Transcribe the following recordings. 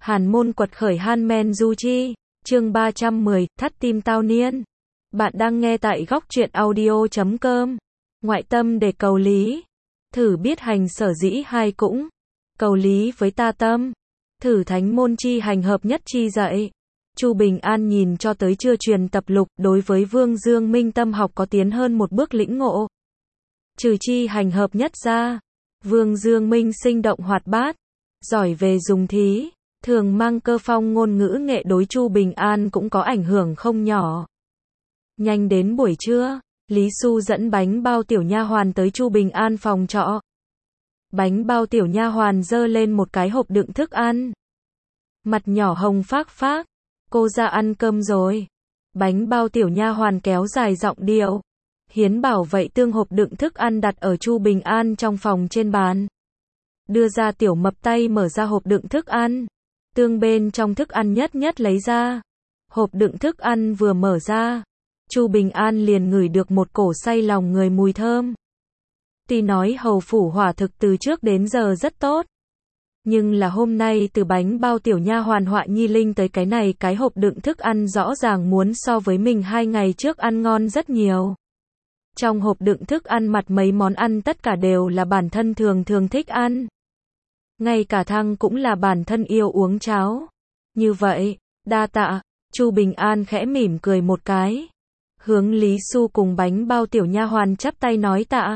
Hàn môn quật khởi Han Men Du Chi, chương 310, thắt tim tao niên. Bạn đang nghe tại góc truyện audio.com. Ngoại tâm để cầu lý. Thử biết hành sở dĩ hai cũng. Cầu lý với ta tâm. Thử thánh môn chi hành hợp nhất chi dạy. Chu Bình An nhìn cho tới chưa truyền tập lục, đối với Vương Dương Minh tâm học có tiến hơn một bước lĩnh ngộ. Trừ chi hành hợp nhất ra, Vương Dương Minh sinh động hoạt bát, giỏi về dùng thí, thường mang cơ phong ngôn ngữ nghệ đối Chu Bình An cũng có ảnh hưởng không nhỏ. Nhanh đến buổi trưa, Lý Xu dẫn bánh bao tiểu nha hoàn tới Chu Bình An phòng trọ. Bánh bao tiểu nha hoàn giơ lên một cái hộp đựng thức ăn. Mặt nhỏ hồng phác phác, cô ra ăn cơm rồi. Bánh bao tiểu nha hoàn kéo dài giọng điệu. Hiến bảo vậy tương hộp đựng thức ăn đặt ở Chu Bình An trong phòng trên bàn. Đưa ra tiểu mập tay mở ra hộp đựng thức ăn. Tương bên trong thức ăn nhất nhất lấy ra. Hộp đựng thức ăn vừa mở ra, Chu Bình An liền ngửi được một cổ say lòng người mùi thơm. Tuy nói hầu phủ hỏa thực từ trước đến giờ rất tốt, nhưng là hôm nay từ bánh bao tiểu nha hoàn Họa Nhi Linh tới cái này cái hộp đựng thức ăn rõ ràng muốn so với mình 2 ngày trước ăn ngon rất nhiều. Trong hộp đựng thức ăn mặt mấy món ăn tất cả đều là bản thân thường thường thích ăn. Ngay cả thăng cũng là bản thân yêu uống cháo. Như vậy, đa tạ, Chu Bình An khẽ mỉm cười một cái. Hướng Lý Xu cùng bánh bao tiểu nha hoàn chắp tay nói tạ.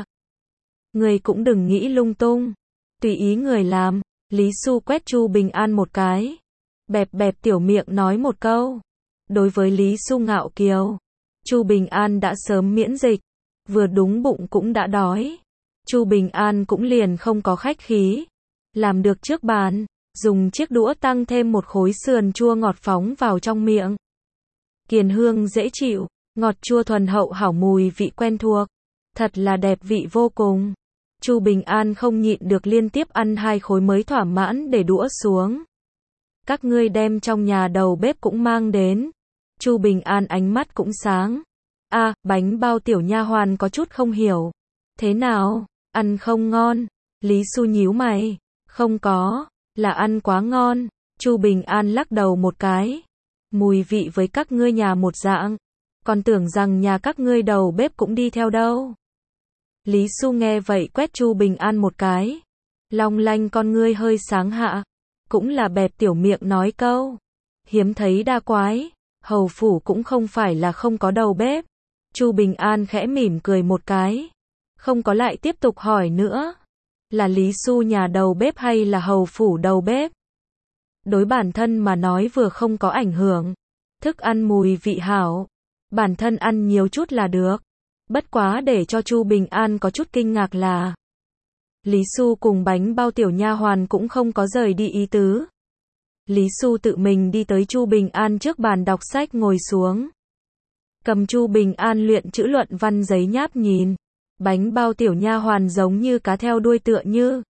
Người cũng đừng nghĩ lung tung, tùy ý người làm. Lý Xu quét Chu Bình An một cái, bẹp bẹp tiểu miệng nói một câu. Đối với Lý Xu ngạo kiều, Chu Bình An đã sớm miễn dịch, vừa đúng bụng cũng đã đói. Chu Bình An cũng liền không có khách khí, làm được trước bàn, dùng chiếc đũa tăng thêm một khối sườn chua ngọt phóng vào trong miệng. Kiền hương dễ chịu, ngọt chua thuần hậu hảo mùi vị quen thuộc, thật là đẹp vị vô cùng. Chu Bình An không nhịn được liên tiếp ăn 2 khối mới thỏa mãn để đũa xuống. Các ngươi đem trong nhà đầu bếp cũng mang đến. Chu Bình An ánh mắt cũng sáng. Bánh bao tiểu nha hoàn có chút không hiểu. Thế nào, ăn không ngon? Lý Xu nhíu mày. Không có, là ăn quá ngon. Chu Bình An lắc đầu một cái. Mùi vị với các ngươi nhà một dạng. Còn tưởng rằng nhà các ngươi đầu bếp cũng đi theo đâu. Lý Xu nghe vậy quét Chu Bình An một cái. Long lanh con ngươi hơi sáng hạ. Cũng là bẹp tiểu miệng nói câu. Hiếm thấy đa quái. Hầu phủ cũng không phải là không có đầu bếp. Chu Bình An khẽ mỉm cười một cái. Không có lại tiếp tục hỏi nữa. Là Lý Xu nhà đầu bếp hay là hầu phủ đầu bếp? Đối bản thân mà nói vừa không có ảnh hưởng. Thức ăn mùi vị hảo. Bản thân ăn nhiều chút là được. Bất quá để cho Chu Bình An có chút kinh ngạc là Lý Xu cùng bánh bao tiểu nha hoàn cũng không có rời đi ý tứ. Lý Xu tự mình đi tới Chu Bình An trước bàn đọc sách ngồi xuống. Cầm Chu Bình An luyện chữ luận văn giấy nháp nhìn. Bánh bao tiểu nha hoàn giống như cá theo đuôi tựa như.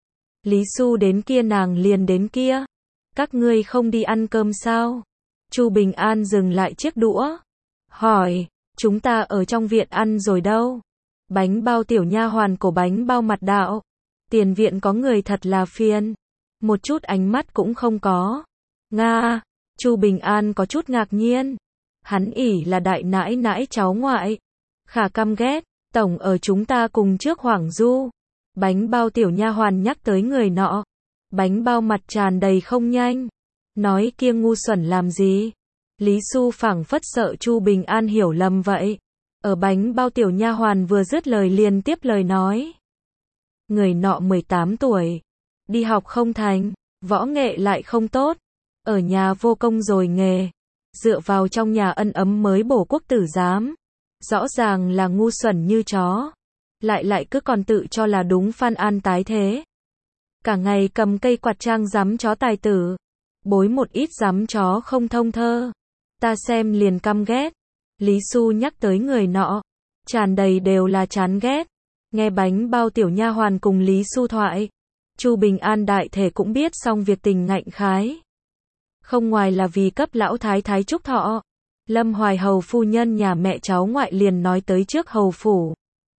Lý Xu đến kia nàng liền đến kia. Các ngươi không đi ăn cơm sao? Chu Bình An dừng lại chiếc đũa. Hỏi, chúng ta ở trong viện ăn rồi đâu? Bánh bao tiểu nha hoàn cổ bánh bao mặt đạo. Tiền viện có người thật là phiền. Một chút ánh mắt cũng không có. Nga, Chu Bình An có chút ngạc nhiên. Hắn ỉ là đại nãi nãi cháu ngoại. Khả căm ghét, tổng ở chúng ta cùng trước Hoảng Du. Bánh bao tiểu nha hoàn nhắc tới người nọ. Bánh bao mặt tràn đầy không nhanh. Nói kia ngu xuẩn làm gì? Lý Xu phảng phất sợ Chu Bình An hiểu lầm vậy. Ở bánh bao tiểu nha hoàn vừa dứt lời liền tiếp lời nói. Người nọ 18 tuổi. Đi học không thành. Võ nghệ lại không tốt. Ở nhà vô công rồi nghề. Dựa vào trong nhà ân ấm mới bổ quốc tử giám. Rõ ràng là ngu xuẩn như chó. Lại cứ còn tự cho là đúng Phan An tái thế. Cả ngày cầm cây quạt trang giám chó tài tử. Bối một ít giám chó không thông thơ. Ta xem liền căm ghét. Lý Xu nhắc tới người nọ. Tràn đầy đều là chán ghét. Nghe bánh bao tiểu nha hoàn cùng Lý Xu thoại. Chu Bình An đại thể cũng biết xong việc tình ngạnh khái. Không ngoài là vì cấp lão thái thái chúc thọ. Lâm Hoài hầu phu nhân nhà mẹ cháu ngoại liền nói tới trước hầu phủ.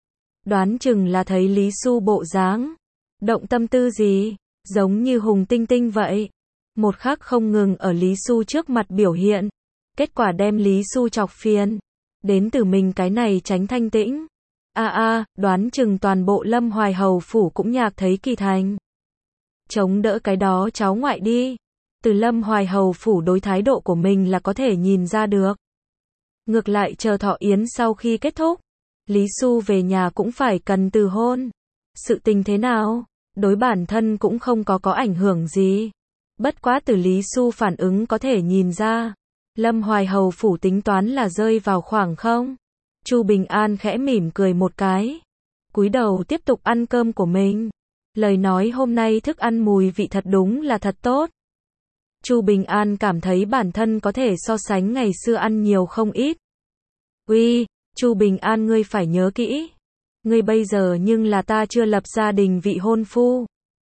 Đoán chừng là thấy Lý Xu bộ dáng. Động tâm tư gì? Giống như Hùng Tinh Tinh vậy. một khắc không ngừng ở Lý Xu trước mặt biểu hiện. Kết quả đem Lý Xu chọc phiền. Đến từ mình cái này tránh thanh tĩnh. Đoán chừng toàn bộ Lâm Hoài Hầu phủ cũng nhạc thấy kỳ thành. Chống đỡ cái đó cháu ngoại đi. Từ Lâm Hoài Hầu phủ đối thái độ của mình là có thể nhìn ra được. Ngược lại chờ thọ yến sau khi kết thúc, Lý Xu về nhà cũng phải cần từ hôn. Sự tình thế nào? Đối bản thân cũng không có ảnh hưởng gì. Bất quá từ Lý Xu phản ứng có thể nhìn ra. Lâm Hoài Hầu phủ tính toán là rơi vào khoảng không. Chu Bình An khẽ mỉm cười một cái. Cúi đầu tiếp tục ăn cơm của mình. Lời nói hôm nay thức ăn mùi vị thật đúng là thật tốt. Chu Bình An cảm thấy bản thân có thể so sánh ngày xưa ăn nhiều không ít. Uy, Chu Bình An ngươi phải nhớ kỹ. Ngươi bây giờ nhưng là ta chưa lập gia đình vị hôn phu.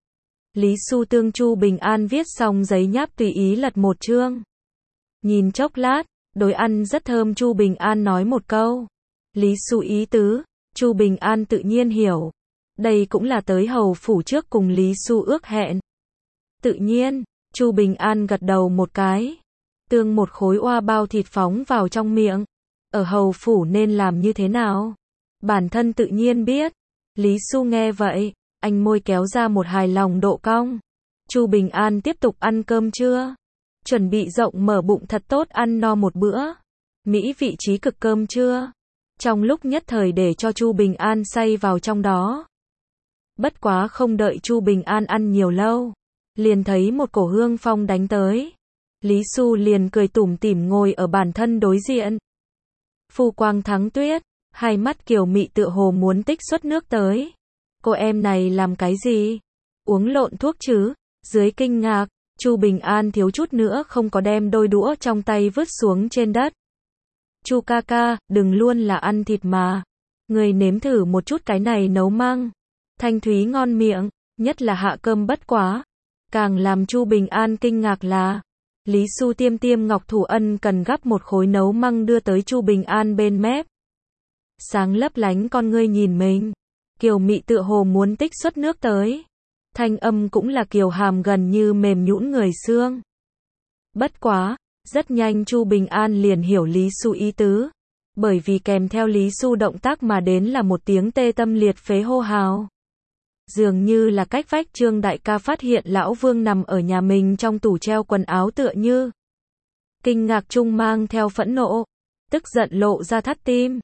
Lý Xu tương Chu Bình An viết xong giấy nháp tùy ý lật một chương. Nhìn chốc lát, đối ăn rất thơm Chu Bình An nói một câu. Lý Xu ý tứ, Chu Bình An tự nhiên hiểu. Đây cũng là tới hầu phủ trước cùng Lý Xu ước hẹn. Tự nhiên, Chu Bình An gật đầu một cái. Tương một khối oa bao thịt phóng vào trong miệng. Ở hầu phủ nên làm như thế nào? Bản thân tự nhiên biết. Lý Xu nghe vậy, anh môi kéo ra một hài lòng độ cong. Chu Bình An tiếp tục ăn cơm trưa. Chuẩn bị rộng mở bụng thật tốt ăn no một bữa. Mỹ vị trí cực cơm trưa. Trong lúc nhất thời để cho Chu Bình An say vào trong đó. Bất quá không đợi Chu Bình An ăn nhiều lâu. Liền thấy một cổ hương phong đánh tới. Lý Xu liền cười tủm tỉm ngồi ở bản thân đối diện. Phu quang thắng tuyết, hai mắt kiều mị tựa hồ muốn tích xuất nước tới. Cô em này làm cái gì? Uống lộn thuốc chứ? Dưới kinh ngạc, Chu Bình An thiếu chút nữa không có đem đôi đũa trong tay vứt xuống trên đất. Chu ca ca, đừng luôn là ăn thịt mà. Người nếm thử một chút cái này nấu măng. Thanh thúy ngon miệng, nhất là hạ cơm bất quá. Càng làm Chu Bình An kinh ngạc là Lý Xu tiêm tiêm ngọc thủ ân cần gắp một khối nấu măng đưa tới Chu Bình An bên mép. Sáng lấp lánh con ngươi nhìn mình. Kiều mị tựa hồ muốn tích xuất nước tới. Thanh âm cũng là kiều hàm gần như mềm nhũn người xương. Bất quá, rất nhanh Chu Bình An liền hiểu Lý Xu ý tứ. Bởi vì kèm theo Lý Xu động tác mà đến là một tiếng tê tâm liệt phế hô hào. Dường như là cách vách Trương đại ca phát hiện lão Vương nằm ở nhà mình trong tủ treo quần áo tựa như. Kinh ngạc chung mang theo phẫn nộ. Tức giận lộ ra thắt tim.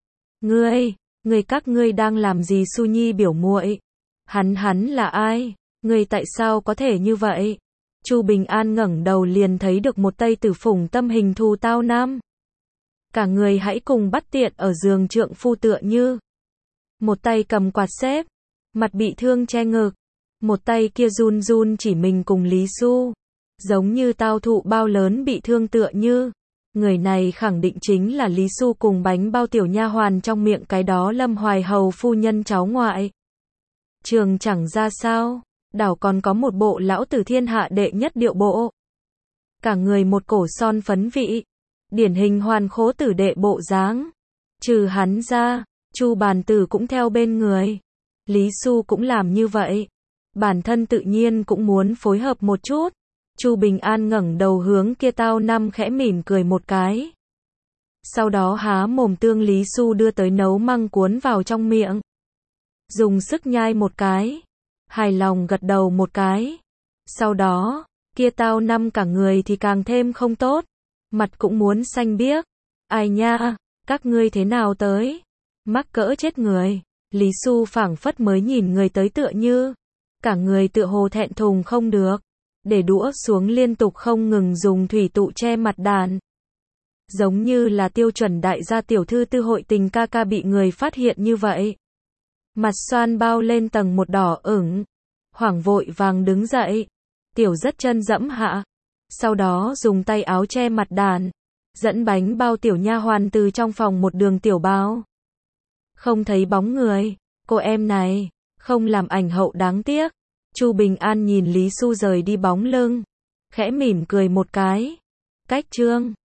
Ngươi các ngươi đang làm gì Xu Nhi biểu muội? Hắn là ai? Ngươi tại sao có thể như vậy? Chu Bình An ngẩng đầu liền thấy được một Tây Tử Phùng tâm hình thù tao nam. Cả người hãy cùng bắt tiện ở giường trượng phu tựa như. Một tay cầm quạt xếp, mặt bị thương che ngực. Một tay kia run run chỉ mình cùng Lý Xu. Giống như tao thụ bao lớn bị thương tựa như. Người này khẳng định chính là Lý Xu cùng bánh bao tiểu nha hoàn trong miệng cái đó Lâm Hoài Hầu phu nhân cháu ngoại. Trường chẳng ra sao, đảo còn có một bộ lão tử thiên hạ đệ nhất điệu bộ. Cả người một cổ son phấn vị, điển hình hoàn khố tử đệ bộ dáng. Trừ hắn ra, Chu Bàn Tử cũng theo bên người. Lý Xu cũng làm như vậy. Bản thân tự nhiên cũng muốn phối hợp một chút. Chu Bình An ngẩng đầu hướng kia tao năm khẽ mỉm cười một cái. Sau đó há mồm tương Lý Xu đưa tới nấu măng cuốn vào trong miệng. Dùng sức nhai một cái. Hài lòng gật đầu một cái. Sau đó, kia tao năm cả người thì càng thêm không tốt. Mặt cũng muốn xanh biếc. Ai nha, các ngươi thế nào tới? Mắc cỡ chết người. Lý Xu phảng phất mới nhìn người tới tựa như. Cả người tựa hồ thẹn thùng không được. Để đũa xuống liên tục không ngừng dùng thủy tụ che mặt đàn. Giống như là tiêu chuẩn đại gia tiểu thư tư hội tình ca ca bị người phát hiện như vậy. Mặt xoan bao lên tầng một đỏ ửng. Hoảng vội vàng đứng dậy. Tiểu rất chân dẫm hạ. Sau đó dùng tay áo che mặt đàn. Dẫn bánh bao tiểu nha hoàn từ trong phòng một đường tiểu bao. Không thấy bóng người. Cô em này. Không làm ảnh hậu đáng tiếc. Chu Bình An nhìn Lý Xu rời đi bóng lưng. Khẽ mỉm cười một cái. Cách Trương.